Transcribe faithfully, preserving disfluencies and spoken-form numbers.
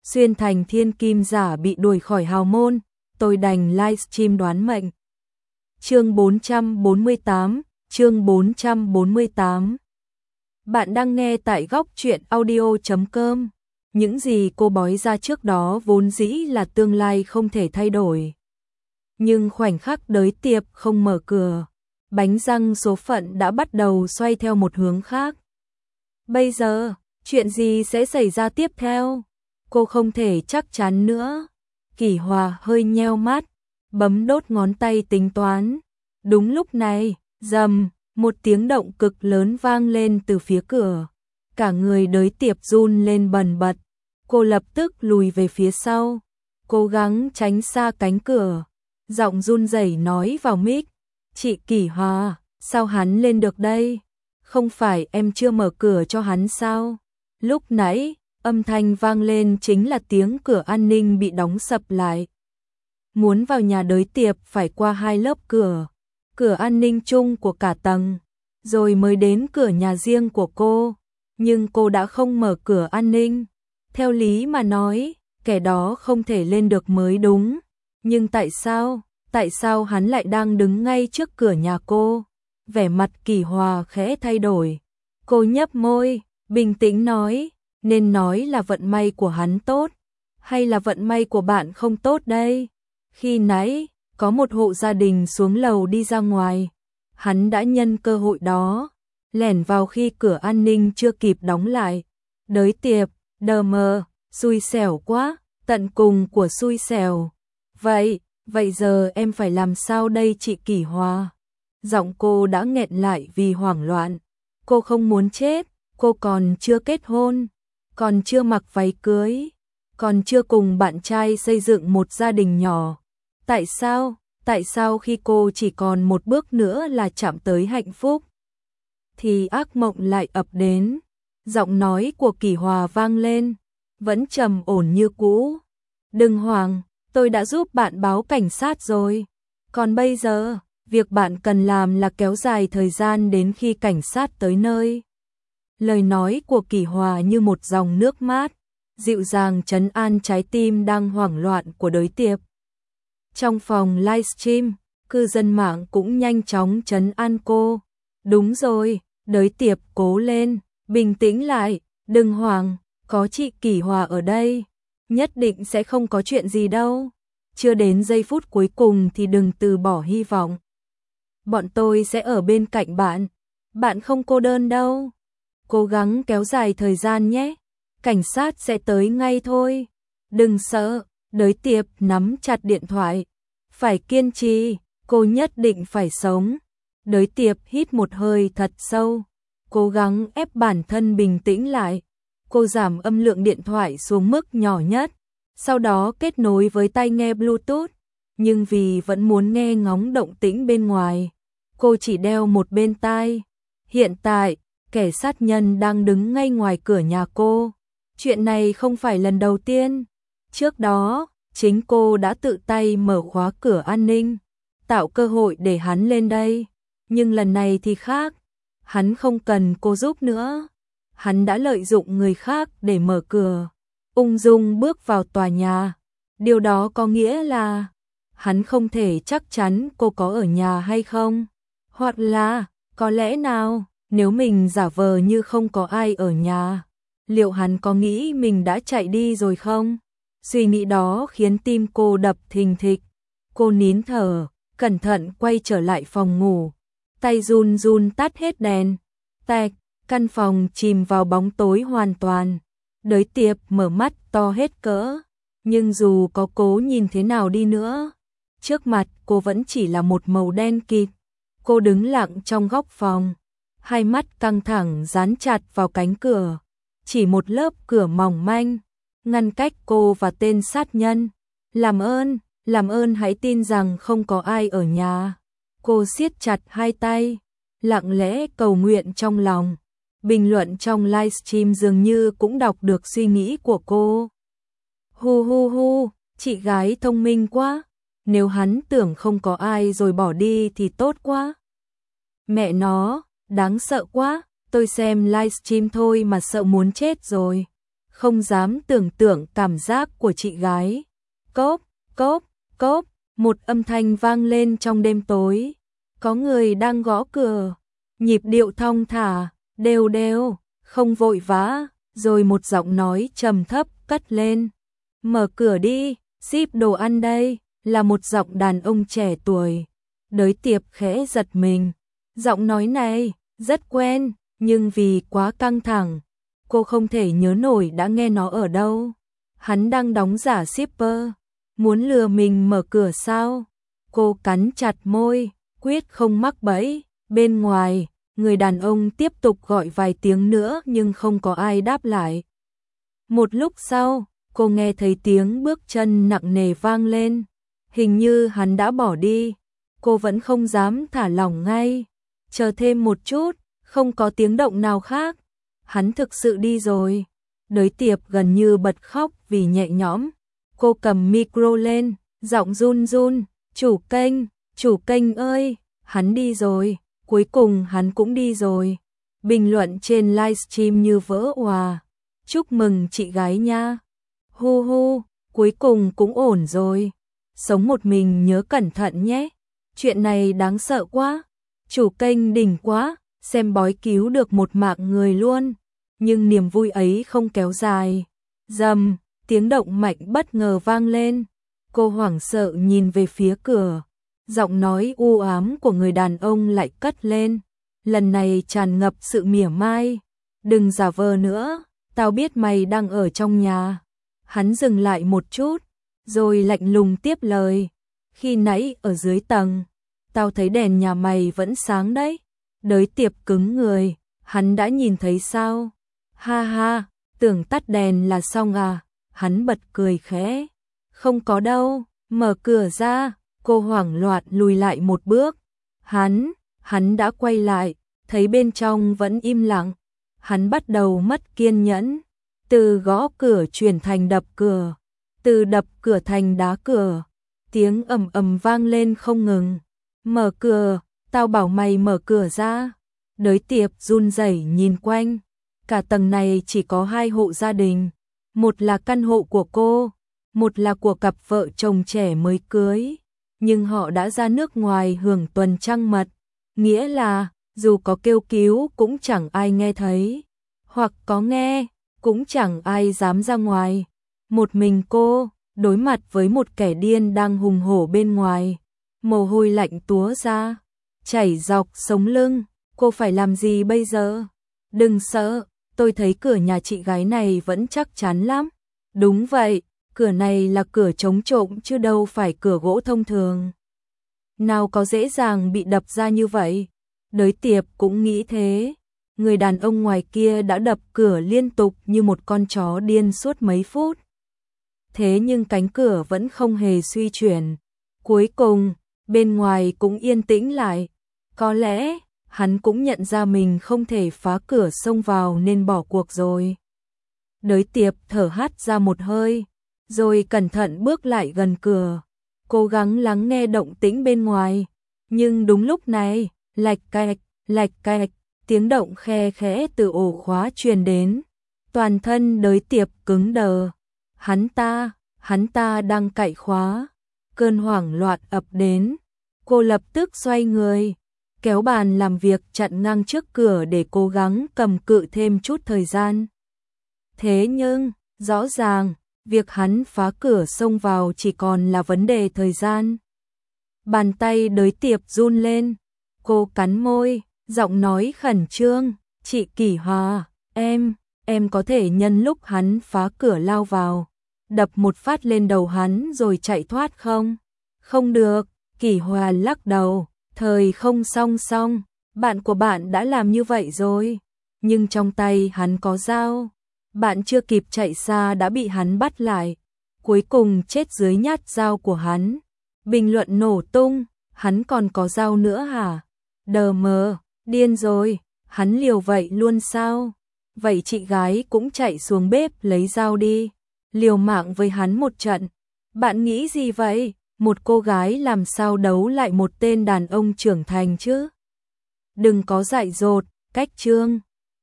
xuyên thành thiên kim giả bị đuổi khỏi hào môn, tôi đành livestream đoán mệnh. Chương bốn trăm bốn mươi tám, chương bốn trăm bốn mươi tám. Bạn đang nghe tại góc truyện audio chấm com. Những gì cô bói ra trước đó vốn dĩ là tương lai không thể thay đổi. Nhưng khoảnh khắc đới tiệp không mở cửa, bánh răng số phận đã bắt đầu xoay theo một hướng khác. Bây giờ, chuyện gì sẽ xảy ra tiếp theo? Cô không thể chắc chắn nữa. Kỷ Hòa hơi nheo mắt, bấm đốt ngón tay tính toán. Đúng lúc này, rầm, một tiếng động cực lớn vang lên từ phía cửa. Cả người đới tiệp run lên bần bật. Cô lập tức lùi về phía sau, cố gắng tránh xa cánh cửa. Giọng run rẩy nói vào mic, "Chị Kỷ Hòa, sao hắn lên được đây? Không phải em chưa mở cửa cho hắn sao?" Lúc nãy, âm thanh vang lên chính là tiếng cửa an ninh bị đóng sập lại. Muốn vào nhà đới tiệp phải qua hai lớp cửa, cửa an ninh chung của cả tầng, rồi mới đến cửa nhà riêng của cô. Nhưng cô đã không mở cửa an ninh. Theo lý mà nói, kẻ đó không thể lên được mới đúng. Nhưng tại sao, tại sao hắn lại đang đứng ngay trước cửa nhà cô? Vẻ mặt Kỷ Hòa khẽ thay đổi. Cô nhấp môi, bình tĩnh nói, nên nói là vận may của hắn tốt, hay là vận may của bạn không tốt đây? Khi nãy, có một hộ gia đình xuống lầu đi ra ngoài. Hắn đã nhân cơ hội đó, lẻn vào khi cửa an ninh chưa kịp đóng lại. Đới tiệp, đờ mờ, xui xẻo quá, tận cùng của xui xẻo. Vậy, vậy giờ em phải làm sao đây chị Kỷ Hòa? Giọng cô đã nghẹn lại vì hoảng loạn. Cô không muốn chết, cô còn chưa kết hôn, còn chưa mặc váy cưới, còn chưa cùng bạn trai xây dựng một gia đình nhỏ. Tại sao, tại sao khi cô chỉ còn một bước nữa là chạm tới hạnh phúc, thì ác mộng lại ập đến? Giọng nói của Kỷ Hòa vang lên, vẫn trầm ổn như cũ. "Đừng hoảng, tôi đã giúp bạn báo cảnh sát rồi. Còn bây giờ, việc bạn cần làm là kéo dài thời gian đến khi cảnh sát tới nơi." Lời nói của Kỷ Hòa như một dòng nước mát, dịu dàng trấn an trái tim đang hoảng loạn của đới tiệp. Trong phòng livestream, cư dân mạng cũng nhanh chóng trấn an cô. "Đúng rồi, đới tiệp cố lên, bình tĩnh lại, đừng hoảng, có chị Kỷ Hòa ở đây, nhất định sẽ không có chuyện gì đâu. Chưa đến giây phút cuối cùng thì đừng từ bỏ hy vọng. Bọn tôi sẽ ở bên cạnh bạn, bạn không cô đơn đâu. Cố gắng kéo dài thời gian nhé, cảnh sát sẽ tới ngay thôi. Đừng sợ." Đới tiệp nắm chặt điện thoại. "Phải kiên trì, cô nhất định phải sống." Đới tiệp hít một hơi thật sâu, cố gắng ép bản thân bình tĩnh lại. Cô giảm âm lượng điện thoại xuống mức nhỏ nhất, sau đó kết nối với tai nghe Bluetooth. Nhưng vì vẫn muốn nghe ngóng động tĩnh bên ngoài, cô chỉ đeo một bên tai. Hiện tại, kẻ sát nhân đang đứng ngay ngoài cửa nhà cô. Chuyện này không phải lần đầu tiên. Trước đó, chính cô đã tự tay mở khóa cửa an ninh, tạo cơ hội để hắn lên đây. Nhưng lần này thì khác, hắn không cần cô giúp nữa. Hắn đã lợi dụng người khác để mở cửa, ung dung bước vào tòa nhà. Điều đó có nghĩa là hắn không thể chắc chắn cô có ở nhà hay không. Hoặc là, có lẽ nào, nếu mình giả vờ như không có ai ở nhà, liệu hắn có nghĩ mình đã chạy đi rồi không? Suy nghĩ đó khiến tim cô đập thình thịch. Cô nín thở, cẩn thận quay trở lại phòng ngủ. Tay run run tắt hết đèn. Tạch, căn phòng chìm vào bóng tối hoàn toàn. Đới tiệp mở mắt to hết cỡ. Nhưng dù có cố nhìn thế nào đi nữa, trước mặt cô vẫn chỉ là một màu đen kịt. Cô đứng lặng trong góc phòng, hai mắt căng thẳng dán chặt vào cánh cửa. Chỉ một lớp cửa mỏng manh ngăn cách cô và tên sát nhân. "Làm ơn, làm ơn hãy tin rằng không có ai ở nhà." Cô siết chặt hai tay, lặng lẽ cầu nguyện trong lòng. Bình luận trong livestream dường như cũng đọc được suy nghĩ của cô. "Hu hu hu, chị gái thông minh quá. Nếu hắn tưởng không có ai rồi bỏ đi thì tốt quá. Mẹ nó, đáng sợ quá, tôi xem livestream thôi mà sợ muốn chết rồi." không dám tưởng tượng cảm giác của chị gái. Cốp, cốp, cốp, một âm thanh vang lên trong đêm tối. Có người đang gõ cửa, nhịp điệu thong thả, đều đều, không vội vã, rồi một giọng nói trầm thấp cất lên. Mở cửa đi, ship đồ ăn đây, là một giọng đàn ông trẻ tuổi. Đới Tiệp khẽ giật mình, giọng nói này rất quen, nhưng vì quá căng thẳng, cô không thể nhớ nổi đã nghe nó ở đâu. Hắn đang đóng giả shipper, muốn lừa mình mở cửa sao? Cô cắn chặt môi, quyết không mắc bẫy. Bên ngoài, người đàn ông tiếp tục gọi vài tiếng nữa nhưng không có ai đáp lại. Một lúc sau, cô nghe thấy tiếng bước chân nặng nề vang lên. Hình như hắn đã bỏ đi. Cô vẫn không dám thả lỏng ngay. Chờ thêm một chút, không có tiếng động nào khác. Hắn thực sự đi rồi. Đới Tiệp gần như bật khóc vì nhẹ nhõm. Cô cầm micro lên, giọng run run. Chủ kênh, chủ kênh ơi, hắn đi rồi. Cuối cùng hắn cũng đi rồi. Bình luận trên livestream như vỡ òa. Chúc mừng chị gái nha. Hu hu, cuối cùng cũng ổn rồi. Sống một mình nhớ cẩn thận nhé. Chuyện này đáng sợ quá. Chủ kênh đỉnh quá, xem bói cứu được một mạng người luôn. Nhưng niềm vui ấy không kéo dài. Rầm, tiếng động mạnh bất ngờ vang lên. Cô hoảng sợ nhìn về phía cửa. Giọng nói u ám của người đàn ông lại cất lên. Lần này tràn ngập sự mỉa mai. Đừng giả vờ nữa, tao biết mày đang ở trong nhà. Hắn dừng lại một chút, rồi lạnh lùng tiếp lời. Khi nãy ở dưới tầng, tao thấy đèn nhà mày vẫn sáng đấy. Đới Tiệp cứng người, hắn đã nhìn thấy sao? Ha ha, tưởng tắt đèn là xong à? Hắn bật cười khẽ. Không có đâu, mở cửa ra. Cô hoảng loạn lùi lại một bước. Hắn, hắn đã quay lại, thấy bên trong vẫn im lặng. Hắn bắt đầu mất kiên nhẫn. Từ gõ cửa chuyển thành đập cửa. Từ đập cửa thành đá cửa. Tiếng ầm ầm vang lên không ngừng. Mở cửa, tao bảo mày mở cửa ra. Đới Tiệp run rẩy nhìn quanh. Cả tầng này chỉ có hai hộ gia đình. Một là căn hộ của cô, một là của cặp vợ chồng trẻ mới cưới. Nhưng họ đã ra nước ngoài hưởng tuần trăng mật. Nghĩa là, dù có kêu cứu cũng chẳng ai nghe thấy. Hoặc có nghe, cũng chẳng ai dám ra ngoài. Một mình cô, đối mặt với một kẻ điên đang hùng hổ bên ngoài. Mồ hôi lạnh túa ra, chảy dọc sống lưng. Cô phải làm gì bây giờ? Đừng sợ, tôi thấy cửa nhà chị gái này vẫn chắc chắn lắm. Đúng vậy, cửa này là cửa chống trộm chứ đâu phải cửa gỗ thông thường. Nào có dễ dàng bị đập ra như vậy. Đới Tiệp cũng nghĩ thế. Người đàn ông ngoài kia đã đập cửa liên tục như một con chó điên suốt mấy phút. Thế nhưng cánh cửa vẫn không hề suy chuyển. Cuối cùng, bên ngoài cũng yên tĩnh lại. Có lẽ, hắn cũng nhận ra mình không thể phá cửa xông vào nên bỏ cuộc rồi. Đới Tiệp thở hắt ra một hơi, rồi cẩn thận bước lại gần cửa, cố gắng lắng nghe động tĩnh bên ngoài. Nhưng đúng lúc này, lạch cạch, lạch cạch, tiếng động khe khẽ từ ổ khóa truyền đến. Toàn thân Đới Tiệp cứng đờ. Hắn ta, hắn ta đang cạy khóa. Cơn hoảng loạn ập đến. Cô lập tức xoay người, kéo bàn làm việc chặn ngang trước cửa để cố gắng cầm cự thêm chút thời gian. Thế nhưng, rõ ràng, việc hắn phá cửa xông vào chỉ còn là vấn đề thời gian. Bàn tay Đới Tiệp run lên. Cô cắn môi, giọng nói khẩn trương. Chị Kỷ Hòa, em, em có thể nhân lúc hắn phá cửa lao vào, đập một phát lên đầu hắn rồi chạy thoát không? Không được, Kỷ Hòa lắc đầu. Thời không song song, bạn của bạn đã làm như vậy rồi. Nhưng trong tay hắn có dao. Bạn chưa kịp chạy xa đã bị hắn bắt lại. Cuối cùng chết dưới nhát dao của hắn. Bình luận nổ tung, hắn còn có dao nữa hả? Đờ mờ, điên rồi, hắn liều vậy luôn sao? Vậy chị gái cũng chạy xuống bếp lấy dao đi. Liều mạng với hắn một trận. Bạn nghĩ gì vậy? Một cô gái làm sao đấu lại một tên đàn ông trưởng thành chứ? Đừng có dại dột, cách chương.